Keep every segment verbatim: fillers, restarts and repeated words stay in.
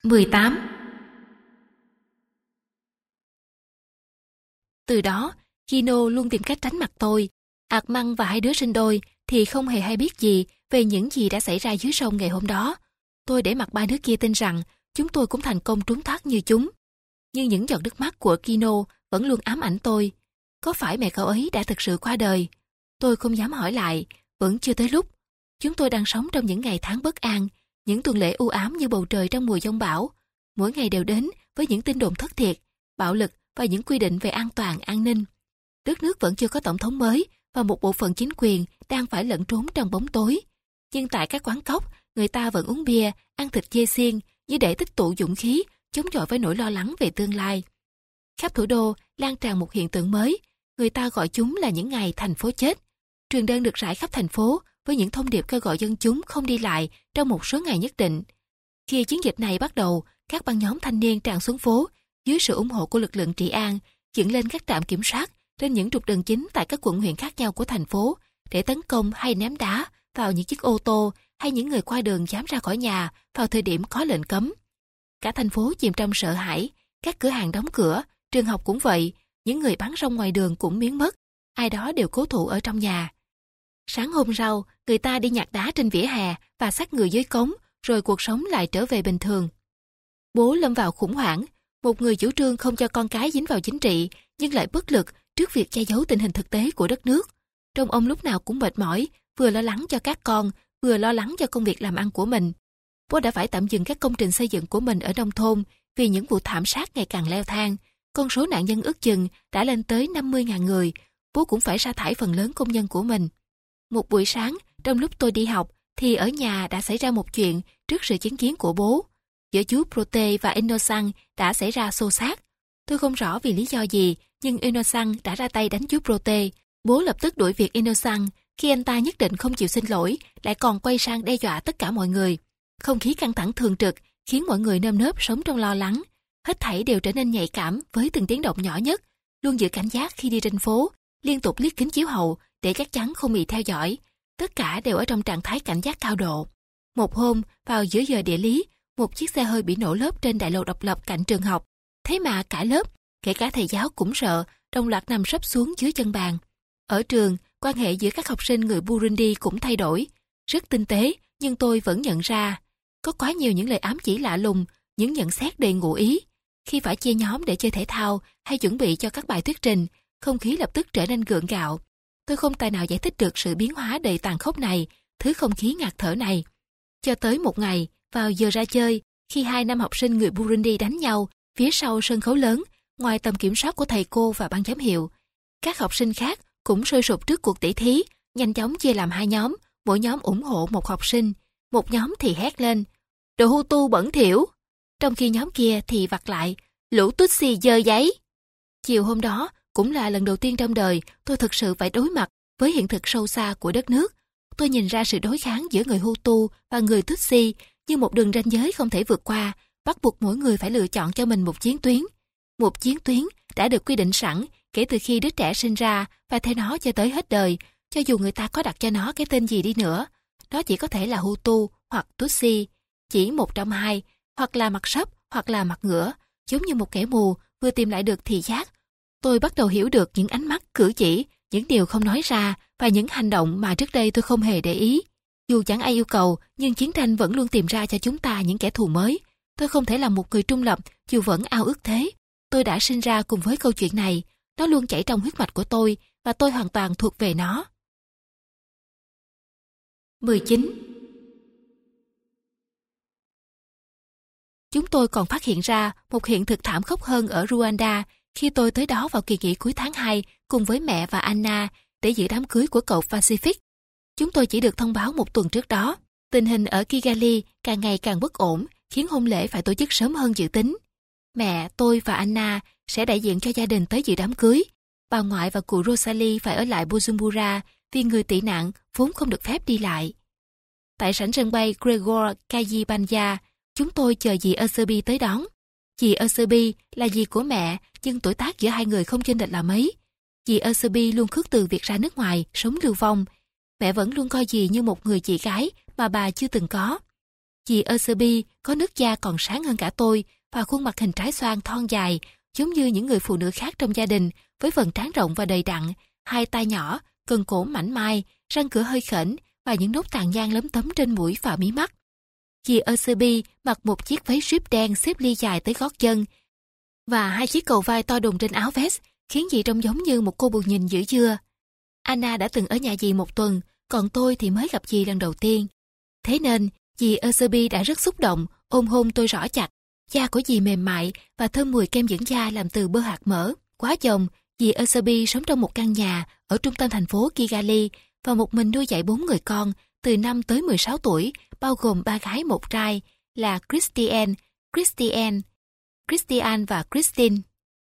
mười tám. Từ đó, Gino luôn tìm cách tránh mặt tôi. Armand và hai đứa sinh đôi thì không hề hay biết gì về những gì đã xảy ra dưới sông ngày hôm đó. Tôi để mặc ba đứa kia tin rằng chúng tôi cũng thành công trốn thoát như chúng. Nhưng những giọt nước mắt của Gino vẫn luôn ám ảnh tôi. Có phải mẹ cậu ấy đã thực sự qua đời? Tôi không dám hỏi lại, vẫn chưa tới lúc. Chúng tôi đang sống trong những ngày tháng bất an, những tuần lễ u ám như bầu trời trong mùa giông bão. Mỗi ngày đều đến với những tin đồn thất thiệt, bạo lực và những quy định về an toàn, an ninh. Đất nước vẫn chưa có tổng thống mới và một bộ phận chính quyền đang phải lẫn trốn trong bóng tối. Nhưng tại các quán cóc, người ta vẫn uống bia, ăn thịt dê xiên như để tích tụ dũng khí, chống chọi với nỗi lo lắng về tương lai. Khắp thủ đô lan tràn một hiện tượng mới, người ta gọi chúng là những ngày thành phố chết. Truyền đơn được rải khắp thành phố với những thông điệp kêu gọi dân chúng không đi lại trong một số ngày nhất định. Khi chiến dịch này bắt đầu, các băng nhóm thanh niên tràn xuống phố dưới sự ủng hộ của lực lượng trị an, dựng lên các trạm kiểm soát trên những trục đường chính tại các quận huyện khác nhau của thành phố để tấn công hay ném đá vào những chiếc ô tô hay những người qua đường dám ra khỏi nhà vào thời điểm có lệnh cấm. Cả thành phố chìm trong sợ hãi, các cửa hàng đóng cửa, trường học cũng vậy, những người bán rong ngoài đường cũng biến mất, ai đó đều cố thủ ở trong nhà. Sáng hôm sau, người ta đi nhặt đá trên vỉa hè và xách người dưới cống, rồi cuộc sống lại trở về bình thường. Bố lâm vào khủng hoảng, một người chủ trương không cho con cái dính vào chính trị, nhưng lại bất lực trước việc che giấu tình hình thực tế của đất nước. Trông ông lúc nào cũng mệt mỏi, vừa lo lắng cho các con, vừa lo lắng cho công việc làm ăn của mình. Bố đã phải tạm dừng các công trình xây dựng của mình ở nông thôn vì những vụ thảm sát ngày càng leo thang. Con số nạn nhân ước chừng đã lên tới năm mươi nghìn người. Bố cũng phải sa thải phần lớn công nhân của mình. Một buổi sáng, trong lúc tôi đi học, thì ở nhà đã xảy ra một chuyện trước sự chứng kiến của bố. Giữa chú Prote và Innocent đã xảy ra xô xát. Tôi không rõ vì lý do gì, nhưng Innocent đã ra tay đánh chú Prote. Bố lập tức đuổi việc Innocent, khi anh ta nhất định không chịu xin lỗi, lại còn quay sang đe dọa tất cả mọi người. Không khí căng thẳng thường trực khiến mọi người nơm nớp sống trong lo lắng. Hết thảy đều trở nên nhạy cảm với từng tiếng động nhỏ nhất, luôn giữ cảnh giác khi đi trên phố, liên tục liếc kính chiếu hậu để chắc chắn không bị theo dõi. Tất cả đều ở trong trạng thái cảnh giác cao độ. Một hôm, vào giữa giờ địa lý, một chiếc xe hơi bị nổ lốp trên đại lộ độc lập cạnh trường học. Thế mà cả lớp, kể cả thầy giáo cũng sợ, đồng loạt nằm sấp xuống dưới chân bàn. Ở trường, quan hệ giữa các học sinh người Burundi cũng thay đổi. Rất tinh tế, nhưng tôi vẫn nhận ra. Có quá nhiều những lời ám chỉ lạ lùng, những nhận xét đầy ngụ ý. Khi phải chia nhóm để chơi thể thao hay chuẩn bị cho các bài thuyết trình, không khí lập tức trở nên gượng gạo. Tôi không tài nào giải thích được sự biến hóa đầy tàn khốc này, thứ không khí ngạt thở này. Cho tới một ngày, vào giờ ra chơi, khi hai nam học sinh người Burundi đánh nhau phía sau sân khấu lớn, ngoài tầm kiểm soát của thầy cô và ban giám hiệu, các học sinh khác cũng sôi sục trước cuộc tỉ thí, nhanh chóng chia làm hai nhóm, mỗi nhóm ủng hộ một học sinh. Một nhóm thì hét lên, đồ Hutu bẩn thỉu, trong khi nhóm kia thì vặt lại, lũ Tutsi dơ giấy. Chiều hôm đó cũng là lần đầu tiên trong đời tôi thực sự phải đối mặt với hiện thực sâu xa của đất nước. Tôi nhìn ra sự đối kháng giữa người Hutu và người Tutsi như một đường ranh giới không thể vượt qua, bắt buộc mỗi người phải lựa chọn cho mình một chiến tuyến. Một chiến tuyến đã được quy định sẵn kể từ khi đứa trẻ sinh ra và theo nó cho tới hết đời, cho dù người ta có đặt cho nó cái tên gì đi nữa. Nó chỉ có thể là Hutu hoặc Tutsi, chỉ một trong hai, hoặc là mặt sấp hoặc là mặt ngửa, giống như một kẻ mù vừa tìm lại được thị giác. Tôi bắt đầu hiểu được những ánh mắt, cử chỉ, những điều không nói ra và những hành động mà trước đây tôi không hề để ý. Dù chẳng ai yêu cầu, nhưng chiến tranh vẫn luôn tìm ra cho chúng ta những kẻ thù mới. Tôi không thể là một người trung lập dù vẫn ao ước thế. Tôi đã sinh ra cùng với câu chuyện này. Nó luôn chảy trong huyết mạch của tôi và tôi hoàn toàn thuộc về nó. mười chín. Chúng tôi còn phát hiện ra một hiện thực thảm khốc hơn ở Rwanda khi tôi tới đó vào kỳ nghỉ cuối tháng hai cùng với mẹ và Anna để dự đám cưới của cậu Pacific. Chúng tôi chỉ được thông báo một tuần trước đó. Tình hình ở Kigali càng ngày càng bất ổn, khiến hôn lễ phải tổ chức sớm hơn dự tính. Mẹ, tôi và Anna sẽ đại diện cho gia đình tới dự đám cưới. Bà ngoại và cụ Rosalie phải ở lại Bujumbura vì người tị nạn vốn không được phép đi lại. Tại sảnh sân bay Gregor Kayibanda, chúng tôi chờ dì Eusebi tới đón. Dì Eusebi là dì của mẹ, nhưng tuổi tác giữa hai người không chênh lệch là mấy. Dì Eusebi luôn khước từ việc ra nước ngoài, sống lưu vong. Mẹ vẫn luôn coi dì như một người chị gái mà bà chưa từng có. Dì Eusebi có nước da còn sáng hơn cả tôi và khuôn mặt hình trái xoan thon dài, giống như những người phụ nữ khác trong gia đình, với phần trán rộng và đầy đặn, hai tay nhỏ, cần cổ mảnh mai, răng cửa hơi khểnh và những nốt tàn nhang lấm tấm trên mũi và mí mắt. Dì Eusebi mặc một chiếc váy strip đen xếp ly dài tới gót chân và hai chiếc cầu vai to đùng trên áo vest, khiến dì trông giống như một cô bù nhìn giữ dưa. Anna đã từng ở nhà dì một tuần, còn tôi thì mới gặp dì lần đầu tiên. Thế nên, dì Eusebi đã rất xúc động, ôm hôn tôi rõ chặt. Da của dì mềm mại và thơm mùi kem dưỡng da làm từ bơ hạt mỡ. Quá chồng, dì Eusebi sống trong một căn nhà ở trung tâm thành phố Kigali và một mình nuôi dạy bốn người con từ năm tới mười sáu tuổi, bao gồm ba gái một trai là Christiane, Christiane, Christian và Christine.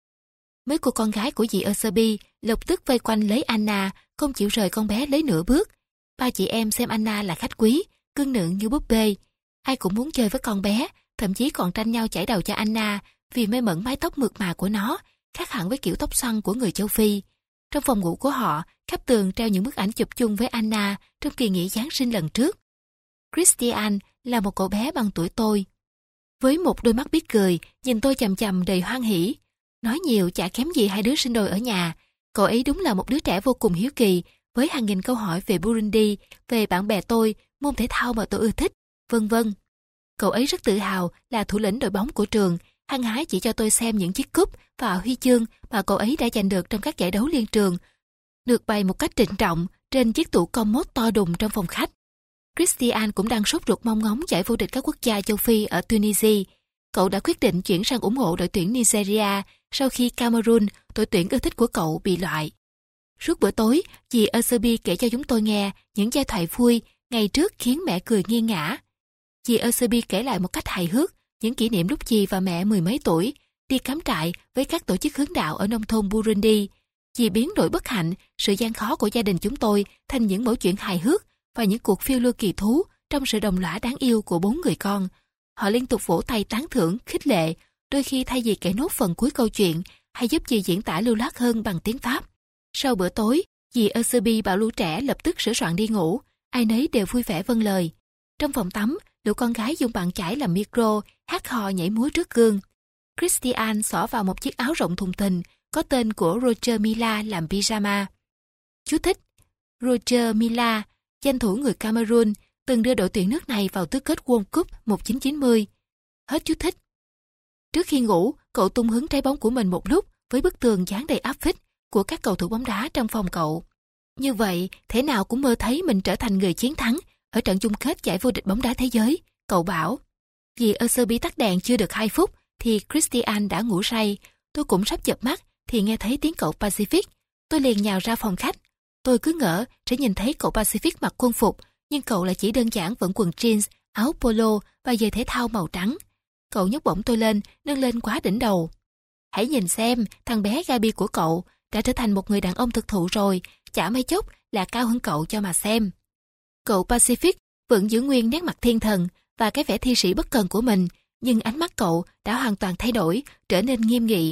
Mấy cô con gái của dì Eusebi lập tức vây quanh lấy Anna, không chịu rời con bé lấy nửa bước. Ba chị em xem Anna là khách quý, cưng nựng như búp bê. Ai cũng muốn chơi với con bé, thậm chí còn tranh nhau chải đầu cho Anna vì mê mẩn mái tóc mượt mà của nó, khác hẳn với kiểu tóc xoăn của người châu Phi. Trong phòng ngủ của họ, khắp tường treo những bức ảnh chụp chung với Anna trong kỳ nghỉ Giáng sinh lần trước. Christian là một cậu bé bằng tuổi tôi, với một đôi mắt biết cười, nhìn tôi chằm chằm đầy hoan hỉ. Nói nhiều chả kém gì hai đứa sinh đôi ở nhà. Cậu ấy đúng là một đứa trẻ vô cùng hiếu kỳ, với hàng nghìn câu hỏi về Burundi, về bạn bè tôi, môn thể thao mà tôi ưa thích, vân vân. Cậu ấy rất tự hào là thủ lĩnh đội bóng của trường, hăng hái chỉ cho tôi xem những chiếc cúp và huy chương mà cậu ấy đã giành được trong các giải đấu liên trường, được bày một cách trịnh trọng trên chiếc tủ commode to đùng trong phòng khách. Christian cũng đang sốt ruột mong ngóng giải vô địch các quốc gia châu Phi ở Tunisia. Cậu đã quyết định chuyển sang ủng hộ đội tuyển Nigeria sau khi Cameroon, đội tuyển ưa thích của cậu, bị loại. Suốt bữa tối, dì Eusebi kể cho chúng tôi nghe những giai thoại vui ngày trước khiến mẹ cười nghiêng ngã. Dì Eusebi kể lại một cách hài hước những kỷ niệm lúc dì và mẹ mười mấy tuổi đi cắm trại với các tổ chức hướng đạo ở nông thôn Burundi. Dì biến đổi bất hạnh, sự gian khó của gia đình chúng tôi thành những mẩu chuyện hài hước và những cuộc phiêu lưu kỳ thú trong sự đồng lõa đáng yêu của bốn người con. Họ liên tục vỗ tay tán thưởng, khích lệ, đôi khi thay vì kể nốt phần cuối câu chuyện hay giúp dì diễn tả lưu loát hơn bằng tiếng Pháp. Sau bữa tối, dì Eusebi bảo lũ trẻ lập tức sửa soạn đi ngủ, ai nấy đều vui vẻ vâng lời. Trong phòng tắm, lũ con gái dùng bàn chải làm micro, hát hò nhảy múa trước gương. Christian xỏ vào một chiếc áo rộng thùng thình có tên của Roger Milla làm pyjama. Chú thích: Roger Milla, danh thủ người Cameroon, từng đưa đội tuyển nước này vào tứ kết World Cup một nghìn chín trăm chín mươi. Hết chú thích. Trước khi ngủ, cậu tung hứng trái bóng của mình một lúc với bức tường dán đầy áp phích của các cầu thủ bóng đá trong phòng cậu. Như vậy, thể nào cũng mơ thấy mình trở thành người chiến thắng ở trận chung kết giải vô địch bóng đá thế giới, cậu bảo. Vì Eusebi tắt đèn chưa được hai phút thì Christian đã ngủ say. Tôi cũng sắp chợp mắt thì nghe thấy tiếng cậu Pacific. Tôi liền nhào ra phòng khách. Tôi cứ ngỡ sẽ nhìn thấy cậu Pacific mặc quân phục, nhưng cậu lại chỉ đơn giản vẫn quần jeans, áo polo và giày thể thao màu trắng. Cậu nhấc bổng tôi lên, nâng lên quá đỉnh đầu. Hãy nhìn xem, thằng bé Gabi của cậu đã trở thành một người đàn ông thực thụ rồi, chả mấy chốc là cao hơn cậu cho mà xem. Cậu Pacific vẫn giữ nguyên nét mặt thiên thần và cái vẻ thi sĩ bất cần của mình, nhưng ánh mắt cậu đã hoàn toàn thay đổi, trở nên nghiêm nghị.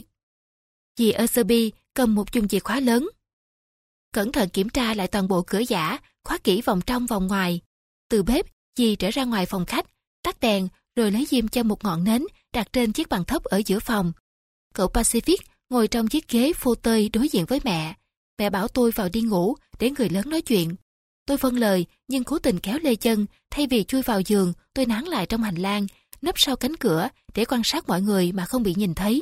Dì Eusebi cầm một chùm chìa khóa lớn, cẩn thận kiểm tra lại toàn bộ cửa giả, khóa kỹ vòng trong vòng ngoài. Từ bếp, dì trở ra ngoài phòng khách, tắt đèn rồi lấy diêm cho một ngọn nến đặt trên chiếc bàn thấp ở giữa phòng. Cậu Pacific ngồi trong chiếc ghế phô tơi đối diện với mẹ. Mẹ bảo tôi vào đi ngủ để người lớn nói chuyện. Tôi vâng lời nhưng cố tình kéo lê chân, thay vì chui vào giường, tôi nán lại trong hành lang, nấp sau cánh cửa để quan sát mọi người mà không bị nhìn thấy.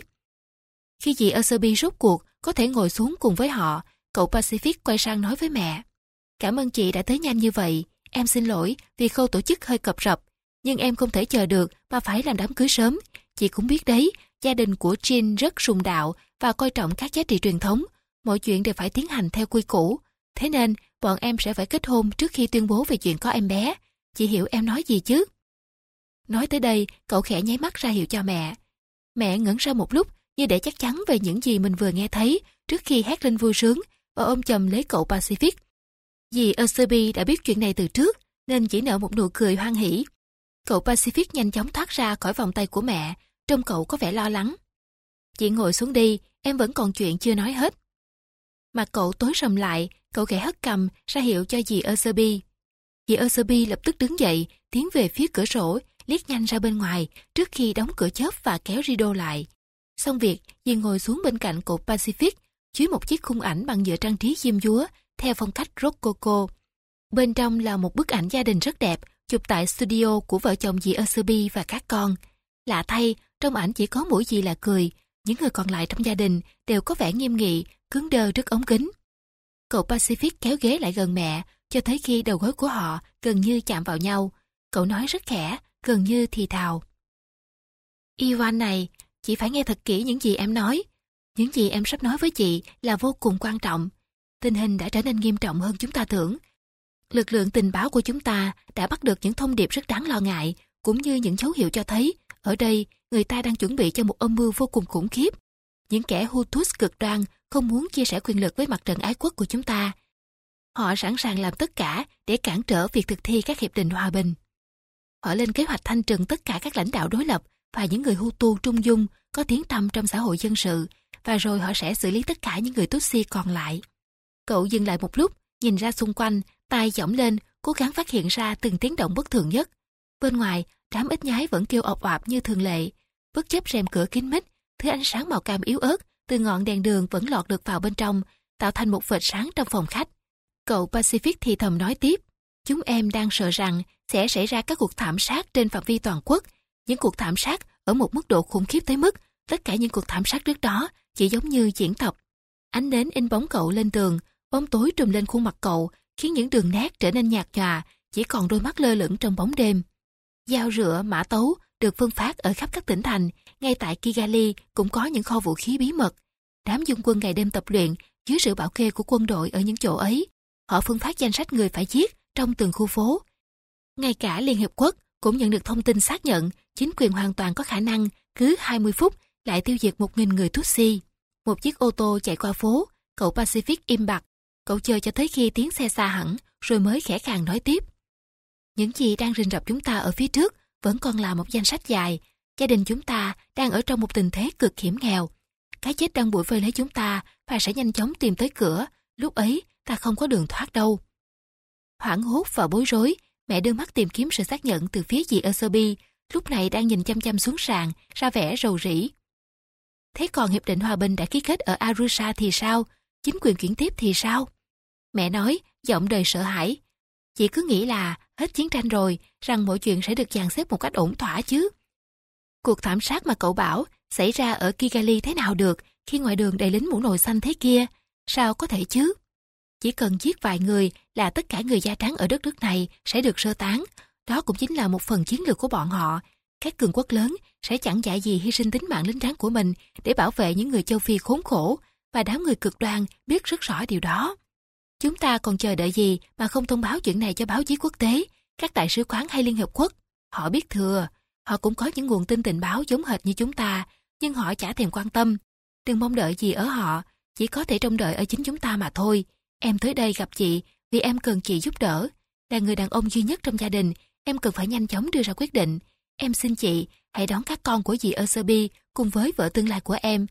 Khi dì Eusebi rốt cuộc có thể ngồi xuống cùng với họ, cậu Pacific quay sang nói với mẹ: "Cảm ơn chị đã tới nhanh như vậy. Em xin lỗi vì khâu tổ chức hơi cập rập, nhưng em không thể chờ được mà phải làm đám cưới sớm. Chị cũng biết đấy, gia đình của Jean rất sùng đạo và coi trọng các giá trị truyền thống. Mọi chuyện đều phải tiến hành theo quy củ. Thế nên, bọn em sẽ phải kết hôn trước khi tuyên bố về chuyện có em bé. Chị hiểu em nói gì chứ?" Nói tới đây, cậu khẽ nháy mắt ra hiệu cho mẹ. Mẹ ngẩn ra một lúc như để chắc chắn về những gì mình vừa nghe thấy trước khi hét lên vui sướng và ôm chầm lấy cậu Pacific. Dì Eusebi đã biết chuyện này từ trước nên chỉ nở một nụ cười hoan hỉ. Cậu Pacific nhanh chóng thoát ra khỏi vòng tay của mẹ, trông cậu có vẻ lo lắng. "Chị ngồi xuống đi, em vẫn còn chuyện chưa nói hết." Mặt cậu tối sầm lại, cậu khẽ hất cằm ra hiệu cho dì Eusebi. Dì Eusebi lập tức đứng dậy, tiến về phía cửa sổ, liếc nhanh ra bên ngoài trước khi đóng cửa chớp và kéo rideau lại. Xong việc, dì ngồi xuống bên cạnh cột Pacific, dưới một chiếc khung ảnh bằng nhựa trang trí diêm dúa theo phong cách rococo. Bên trong là một bức ảnh gia đình rất đẹp, chụp tại studio của vợ chồng dì Eusebi và các con. Lạ thay, trong ảnh chỉ có mỗi dì là cười, những người còn lại trong gia đình đều có vẻ nghiêm nghị, cứng đơ trước ống kính. Cậu Pacific kéo ghế lại gần mẹ, cho tới khi đầu gối của họ gần như chạm vào nhau. Cậu nói rất khẽ, gần như thì thào. Ivan này, chị phải nghe thật kỹ những gì em nói. Những gì em sắp nói với chị là vô cùng quan trọng. Tình hình đã trở nên nghiêm trọng hơn chúng ta tưởng. Lực lượng tình báo của chúng ta đã bắt được những thông điệp rất đáng lo ngại, cũng như những dấu hiệu cho thấy ở đây người ta đang chuẩn bị cho một âm mưu vô cùng khủng khiếp. Những kẻ Hutus cực đoan không muốn chia sẻ quyền lực với mặt trận ái quốc của chúng ta. Họ sẵn sàng làm tất cả để cản trở việc thực thi các hiệp định hòa bình. Họ lên kế hoạch thanh trừng tất cả các lãnh đạo đối lập và những người Hutu trung dung có tiếng tăm trong xã hội dân sự, và rồi họ sẽ xử lý tất cả những người Tutsi còn lại. Cậu dừng lại một lúc, nhìn ra xung quanh, tay giỏng lên, cố gắng phát hiện ra từng tiếng động bất thường nhất. Bên ngoài, đám ếch nhái vẫn kêu ọc oạp như thường lệ. Bất chấp rèm cửa kín mít, thứ ánh sáng màu cam yếu ớt từ ngọn đèn đường vẫn lọt được vào bên trong, tạo thành một vệt sáng trong phòng khách. Cậu Pacific thì thầm nói tiếp, chúng em đang sợ rằng sẽ xảy ra các cuộc thảm sát trên phạm vi toàn quốc. Những cuộc thảm sát ở một mức độ khủng khiếp tới mức tất cả những cuộc thảm sát trước đó chỉ giống như diễn tập. Ánh nến in bóng cậu lên tường, bóng tối trùm lên khuôn mặt cậu, khiến những đường nét trở nên nhạt nhòa, chỉ còn đôi mắt lơ lửng trong bóng đêm. Dao rựa, mã tấu được phân phát ở khắp các tỉnh thành, ngay tại Kigali cũng có những kho vũ khí bí mật. Đám dân quân ngày đêm tập luyện dưới sự bảo kê của quân đội ở những chỗ ấy. Họ phân phát danh sách người phải giết trong từng khu phố. Ngay cả Liên Hiệp Quốc cũng nhận được thông tin xác nhận chính quyền hoàn toàn có khả năng cứ hai mươi phút lại tiêu diệt một nghìn người Tutsi. Một chiếc ô tô chạy qua phố, cậu Pacific im bặt. Cậu chờ cho tới khi tiếng xe xa hẳn, rồi mới khẽ khàng nói tiếp. Những gì đang rình rập chúng ta ở phía trước vẫn còn là một danh sách dài. Gia đình chúng ta đang ở trong một tình thế cực hiểm nghèo. Cái chết đang bủa vây lấy chúng ta và sẽ nhanh chóng tìm tới cửa. Lúc ấy ta không có đường thoát đâu. Hoảng hốt và bối rối, mẹ đưa mắt tìm kiếm sự xác nhận từ phía dì Eusebi, lúc này đang nhìn chăm chăm xuống sàn, ra vẻ rầu rĩ. Thế còn hiệp định hòa bình đã ký kết ở Arusha thì sao? Chính quyền chuyển tiếp thì sao? Mẹ nói, giọng đầy sợ hãi. Chị cứ nghĩ là hết chiến tranh rồi, rằng mọi chuyện sẽ được dàn xếp một cách ổn thỏa chứ. Cuộc thảm sát mà cậu bảo xảy ra ở Kigali thế nào được khi ngoài đường đầy lính mũ nồi xanh thế kia? Sao có thể chứ? Chỉ cần giết vài người là tất cả người da trắng ở đất nước này sẽ được sơ tán. Đó cũng chính là một phần chiến lược của bọn họ. Các cường quốc lớn sẽ chẳng dại gì hy sinh tính mạng lính trắng của mình để bảo vệ những người châu Phi khốn khổ, và đám người cực đoan biết rất rõ điều đó. Chúng ta còn chờ đợi gì mà không thông báo chuyện này cho báo chí quốc tế, các đại sứ quán hay Liên Hợp Quốc? Họ biết thừa, họ cũng có những nguồn tin tình báo giống hệt như chúng ta, nhưng họ chả thèm quan tâm. Đừng mong đợi gì ở họ, chỉ có thể trông đợi ở chính chúng ta mà thôi. Em tới đây gặp chị vì em cần chị giúp đỡ. Là người đàn ông duy nhất trong gia đình, em cần phải nhanh chóng đưa ra quyết định. Em xin chị, hãy đón các con của dì Eusebi cùng với vợ tương lai của em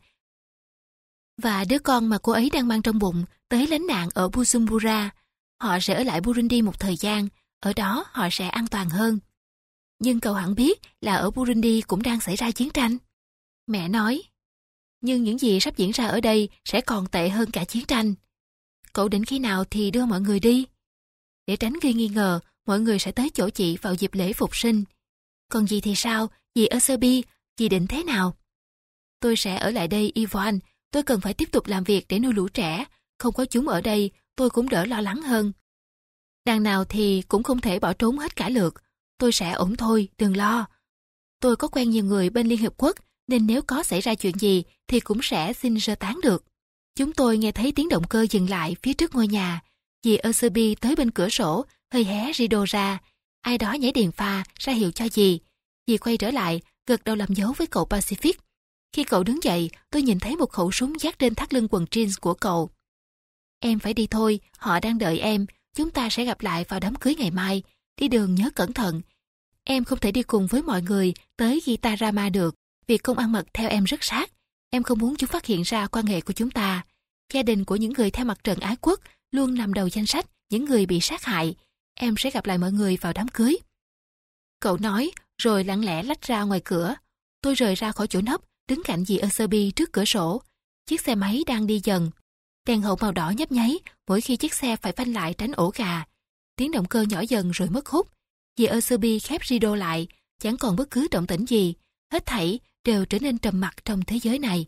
và đứa con mà cô ấy đang mang trong bụng tới lánh nạn ở Bujumbura. Họ sẽ ở lại Burundi một thời gian, ở đó họ sẽ an toàn hơn. Nhưng cậu hẳn biết là ở Burundi cũng đang xảy ra chiến tranh. Mẹ nói, nhưng những gì sắp diễn ra ở đây sẽ còn tệ hơn cả chiến tranh. Cậu định khi nào thì đưa mọi người đi? Để tránh gây nghi ngờ, mọi người sẽ tới chỗ chị vào dịp lễ phục sinh. Còn dì thì sao? Dì Eusebi, dì định thế nào? Tôi sẽ ở lại đây, Ivan. Tôi cần phải tiếp tục làm việc để nuôi lũ trẻ. Không có chúng ở đây, tôi cũng đỡ lo lắng hơn. Đằng nào thì cũng không thể bỏ trốn hết cả lượt. Tôi sẽ ổn thôi, đừng lo. Tôi có quen nhiều người bên Liên Hợp Quốc, nên nếu có xảy ra chuyện gì thì cũng sẽ xin sơ tán được. Chúng tôi nghe thấy tiếng động cơ dừng lại phía trước ngôi nhà. Dì Eusebi tới bên cửa sổ, hơi hé rideau ra. Ai đó nhảy đèn pha ra hiệu cho dì. Dì quay trở lại, gật đầu làm dấu với cậu Pacific. Khi cậu đứng dậy, tôi nhìn thấy một khẩu súng dát trên thắt lưng quần jeans của cậu. Em phải đi thôi, họ đang đợi em. Chúng ta sẽ gặp lại vào đám cưới ngày mai. Đi đường nhớ cẩn thận. Em không thể đi cùng với mọi người tới Gitarama được. Việc công ăn mật theo em rất sát. Em không muốn chúng phát hiện ra quan hệ của chúng ta. Gia đình của những người theo mặt trận ái quốc luôn nằm đầu danh sách những người bị sát hại. Em sẽ gặp lại mọi người vào đám cưới. Cậu nói, rồi lặng lẽ lách ra ngoài cửa. Tôi rời ra khỏi chỗ nấp, đứng cạnh dì Eusebi trước cửa sổ. Chiếc xe máy đang đi dần. Đèn hậu màu đỏ nhấp nháy mỗi khi chiếc xe phải phanh lại tránh ổ gà. Tiếng động cơ nhỏ dần rồi mất hút. Dì Eusebi khép rideau lại, chẳng còn bất cứ động tĩnh gì. Hết thảy đều trở nên trầm mặc trong thế giới này.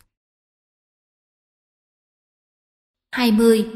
hai mươi.